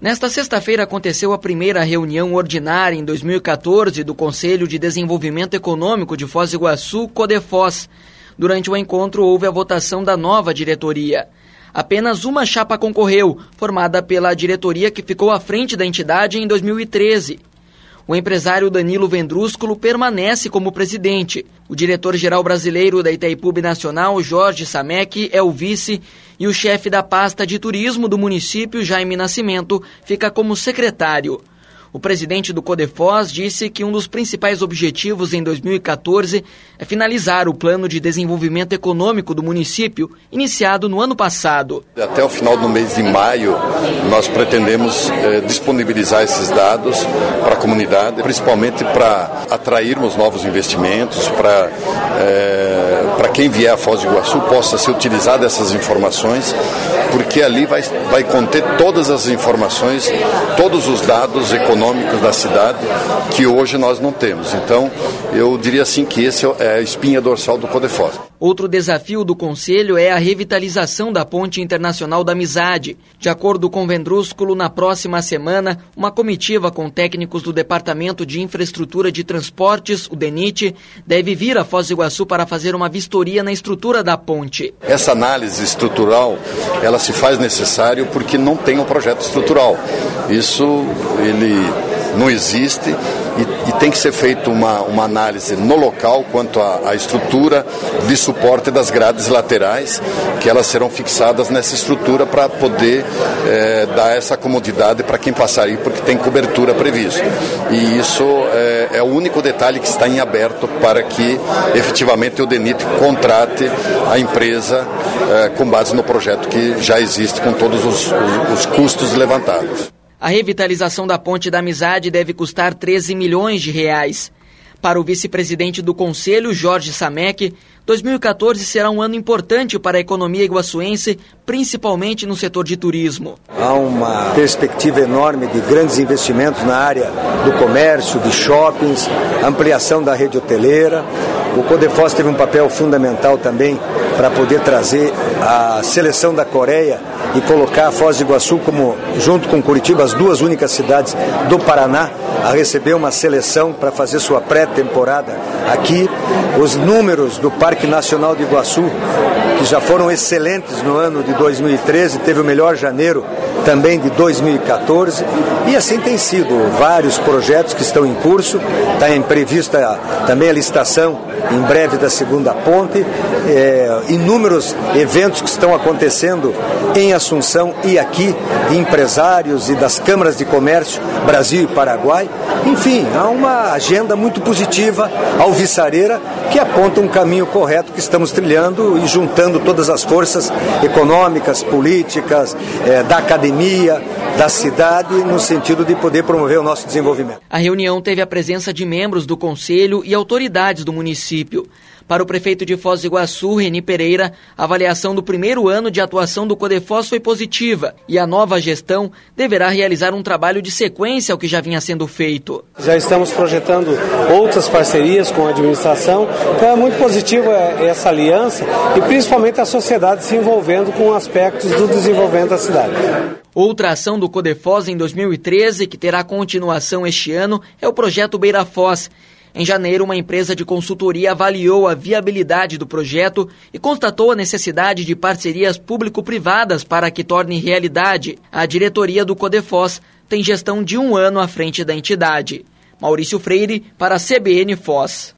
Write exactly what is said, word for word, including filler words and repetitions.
Nesta sexta-feira aconteceu a primeira reunião ordinária em dois mil e quatorze do Conselho de Desenvolvimento Econômico de Foz do Iguaçu, CODEFOZ. Durante o encontro houve a votação da nova diretoria. Apenas uma chapa concorreu, formada pela diretoria que ficou à frente da entidade em dois mil e treze. O empresário Danilo Vendrúsculo permanece como presidente. O diretor-geral brasileiro da Itaipu Binacional, Jorge Samek, é o vice, e o chefe da pasta de turismo do município, Jaime Nascimento, fica como secretário. O presidente do CODEFOZ disse que um dos principais objetivos em dois mil e quatorze é finalizar o plano de desenvolvimento econômico do município, iniciado no ano passado. Até o final do mês de maio, nós pretendemos eh, disponibilizar esses dados para a comunidade, principalmente para atrairmos novos investimentos, para eh, para quem vier a Foz do Iguaçu possa se utilizar dessas informações, porque ali vai, vai conter todas as informações, todos os dados econômicos da cidade que hoje nós não temos. Então, eu diria assim que esse é a espinha dorsal do CODEFOZ. Outro desafio do Conselho é a revitalização da Ponte Internacional da Amizade. De acordo com Vendrúsculo, na próxima semana, uma comitiva com técnicos do Departamento de Infraestrutura de Transportes, o DENIT, deve vir a Foz do Iguaçu para fazer uma vistoria na estrutura da ponte. Essa análise estrutural, ela se faz necessário porque não tem um projeto estrutural. Isso, ele não existe e, e tem que ser feita uma, uma análise no local quanto à, à estrutura de suporte das grades laterais, que elas serão fixadas nessa estrutura para poder é, dar essa comodidade para quem passar aí, porque tem cobertura prevista. E isso é, é o único detalhe que está em aberto para que efetivamente o DENIT contrate a empresa é, com base no projeto que já existe, com todos os, os, os custos levantados. A revitalização da Ponte da Amizade deve custar treze milhões de reais. Para o vice-presidente do Conselho, Jorge Samek, dois mil e quatorze será um ano importante para a economia iguaçuense, principalmente no setor de turismo. Há uma perspectiva enorme de grandes investimentos na área do comércio, de shoppings, ampliação da rede hoteleira. O CODEFOZ teve um papel fundamental também para poder trazer a seleção da Coreia e colocar a Foz do Iguaçu como, junto com Curitiba, as duas únicas cidades do Paraná a receber uma seleção para fazer sua pré-temporada aqui. Os números do Parque Nacional de Iguaçu, que já foram excelentes no ano de dois mil e treze, teve o melhor janeiro também de dois mil e quatorze, e assim tem sido. Vários projetos que estão em curso, está prevista também a licitação em breve da segunda ponte, é, inúmeros eventos que estão acontecendo em Assunção e aqui, de empresários e das câmaras de comércio Brasil e Paraguai. Enfim, há uma agenda muito positiva, alvissareira, que aponta um caminho correto que estamos trilhando e juntando todas as forças econômicas, políticas, é, da academia, da cidade, no sentido de poder promover o nosso desenvolvimento. A reunião teve a presença de membros do Conselho e autoridades do município. Para o prefeito de Foz do Iguaçu, Reni Pereira, a avaliação do primeiro ano de atuação do CODEFOZ foi positiva e a nova gestão deverá realizar um trabalho de sequência ao que já vinha sendo feito. Já estamos projetando outras parcerias com a administração, então é muito positivo essa aliança e principalmente a sociedade se envolvendo com aspectos do desenvolvimento da cidade. Outra ação do CODEFOZ em dois mil e treze, que terá continuação este ano, é o projeto Beira Foz. Em janeiro, uma empresa de consultoria avaliou a viabilidade do projeto e constatou a necessidade de parcerias público-privadas para que torne realidade. A diretoria do CODEFOZ tem gestão de um ano à frente da entidade. Maurício Freire, para a C B N Foz.